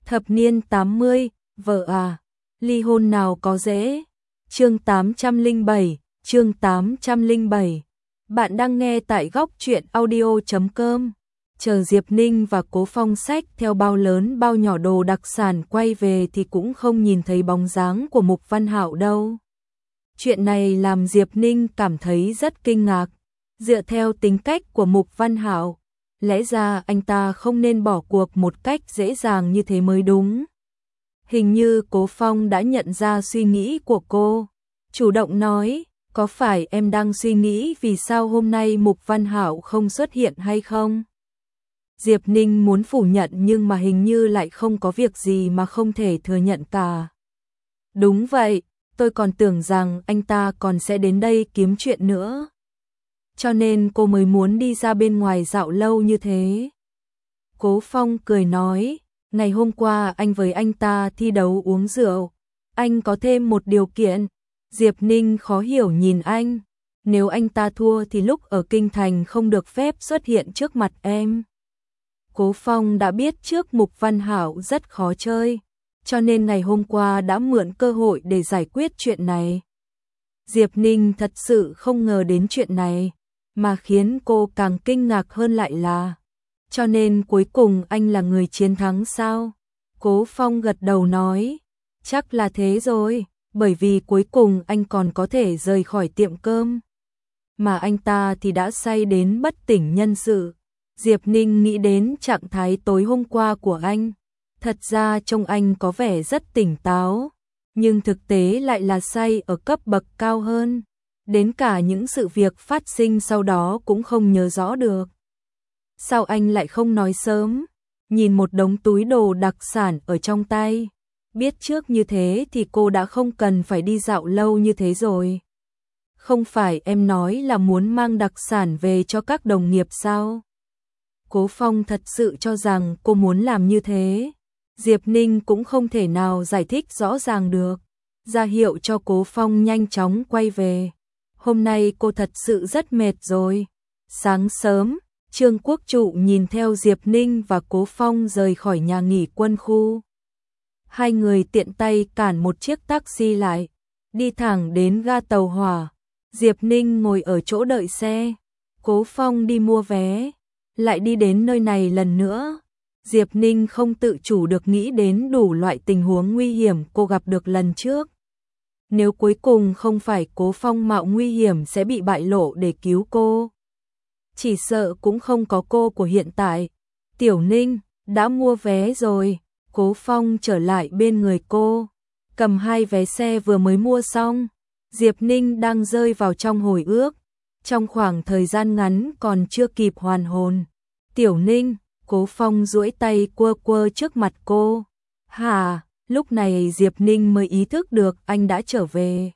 Thập niên 80, vợ à, ly hôn nào có dễ. Chương 807, chương 807. Bạn đang nghe tại góc truyện audio.com. Chờ Diệp Ninh và Cố Phong xách theo bao lớn bao nhỏ đồ đặc sản quay về thì cũng không nhìn thấy bóng dáng của Mục Văn Hạo đâu. Chuyện này làm Diệp Ninh cảm thấy rất kinh ngạc. Dựa theo tính cách của Mục Văn Hạo, lẽ ra anh ta không nên bỏ cuộc một cách dễ dàng như thế mới đúng. Hình như Cố Phong đã nhận ra suy nghĩ của cô, chủ động nói, có phải em đang suy nghĩ vì sao hôm nay Mục Văn Hạo không xuất hiện hay không? Diệp Ninh muốn phủ nhận nhưng mà hình như lại không có việc gì mà không thể thừa nhận cả. Đúng vậy, tôi còn tưởng rằng anh ta còn sẽ đến đây kiếm chuyện nữa. Cho nên cô mới muốn đi ra bên ngoài dạo lâu như thế. Cố Phong cười nói, ngày hôm qua anh với anh ta thi đấu uống rượu. Anh có thêm một điều kiện. Diệp Ninh khó hiểu nhìn anh. Nếu anh ta thua thì lúc ở Kinh Thành không được phép xuất hiện trước mặt em. Cố Phong đã biết trước Mục Văn Hạo rất khó chơi, cho nên ngày hôm qua đã mượn cơ hội để giải quyết chuyện này. Diệp Ninh thật sự không ngờ đến chuyện này, mà khiến cô càng kinh ngạc hơn lại là, cho nên cuối cùng anh là người chiến thắng sao? Cố Phong gật đầu nói, chắc là thế rồi, bởi vì cuối cùng anh còn có thể rời khỏi tiệm cơm. Mà anh ta thì đã say đến bất tỉnh nhân sự. Diệp Ninh nghĩ đến trạng thái tối hôm qua của anh. Thật ra trông anh có vẻ rất tỉnh táo, nhưng thực tế lại là say ở cấp bậc cao hơn. Đến cả những sự việc phát sinh sau đó cũng không nhớ rõ được. Sao anh lại không nói sớm? Nhìn một đống túi đồ đặc sản ở trong tay. Biết trước như thế thì cô đã không cần phải đi dạo lâu như thế rồi. Không phải em nói là muốn mang đặc sản về cho các đồng nghiệp sao? Cố Phong thật sự cho rằng cô muốn làm như thế. Diệp Ninh cũng không thể nào giải thích rõ ràng được. Ra hiệu cho Cố Phong nhanh chóng quay về. Hôm nay cô thật sự rất mệt rồi. Sáng sớm, Trương Quốc Trụ nhìn theo Diệp Ninh và Cố Phong rời khỏi nhà nghỉ quân khu. Hai người tiện tay cản một chiếc taxi lại, đi thẳng đến ga tàu hỏa. Diệp Ninh ngồi ở chỗ đợi xe, Cố Phong đi mua vé, lại đi đến nơi này lần nữa. Diệp Ninh không tự chủ được nghĩ đến đủ loại tình huống nguy hiểm cô gặp được lần trước. Nếu cuối cùng không phải Cố Phong mạo nguy hiểm sẽ bị bại lộ để cứu cô, chỉ sợ cũng không có cô của hiện tại. Tiểu Ninh, đã mua vé rồi. Cố Phong trở lại bên người cô, cầm hai vé xe vừa mới mua xong. Diệp Ninh đang rơi vào trong hồi ức, trong khoảng thời gian ngắn còn chưa kịp hoàn hồn. Tiểu Ninh, Cố Phong duỗi tay quơ quơ trước mặt cô. Hả? Lúc này Diệp Ninh mới ý thức được anh đã trở về.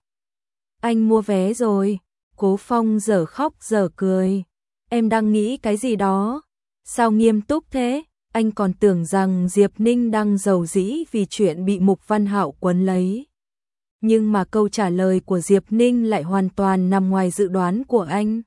Anh mua vé rồi. Cố Phong dở khóc dở cười. Em đang nghĩ cái gì đó? Sao nghiêm túc thế? Anh còn tưởng rằng Diệp Ninh đang giàu dĩ vì chuyện bị Mục Văn Hạo quấn lấy. Nhưng mà câu trả lời của Diệp Ninh lại hoàn toàn nằm ngoài dự đoán của anh.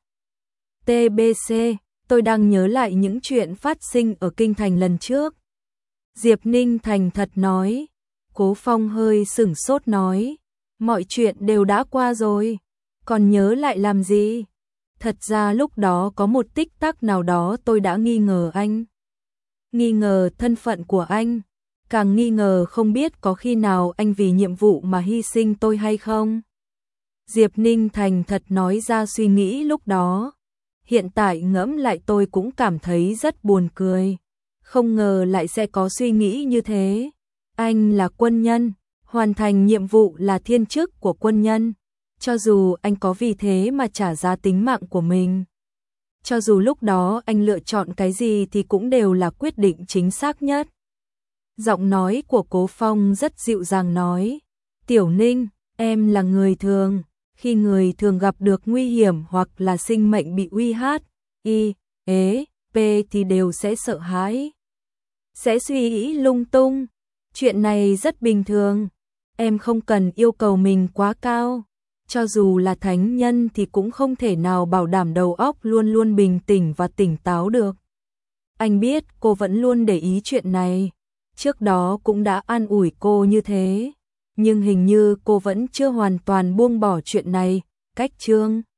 TBC, tôi đang nhớ lại những chuyện phát sinh ở Kinh Thành lần trước. Diệp Ninh thành thật nói. Cố Phong hơi sửng sốt nói, mọi chuyện đều đã qua rồi, còn nhớ lại làm gì? Thật ra lúc đó có một tích tắc nào đó tôi đã nghi ngờ anh. Nghi ngờ thân phận của anh, càng nghi ngờ không biết có khi nào anh vì nhiệm vụ mà hy sinh tôi hay không. Diệp Ninh thành thật nói ra suy nghĩ lúc đó. Hiện tại ngẫm lại tôi cũng cảm thấy rất buồn cười. Không ngờ lại sẽ có suy nghĩ như thế. Anh là quân nhân, hoàn thành nhiệm vụ là thiên chức của quân nhân. Cho dù anh có vì thế mà trả giá tính mạng của mình, cho dù lúc đó anh lựa chọn cái gì thì cũng đều là quyết định chính xác nhất. Giọng nói của Cố Phong rất dịu dàng nói, Tiểu Ninh, em là người thường, khi người thường gặp được nguy hiểm hoặc là sinh mệnh bị uy hiếp, p thì đều sẽ sợ hãi, sẽ suy nghĩ lung tung. Chuyện này rất bình thường, em không cần yêu cầu mình quá cao. Cho dù là thánh nhân thì cũng không thể nào bảo đảm đầu óc luôn luôn bình tĩnh và tỉnh táo được. Anh biết cô vẫn luôn để ý chuyện này. trước đó cũng đã an ủi cô như thế, nhưng hình như cô vẫn chưa hoàn toàn buông bỏ chuyện này. Cách chương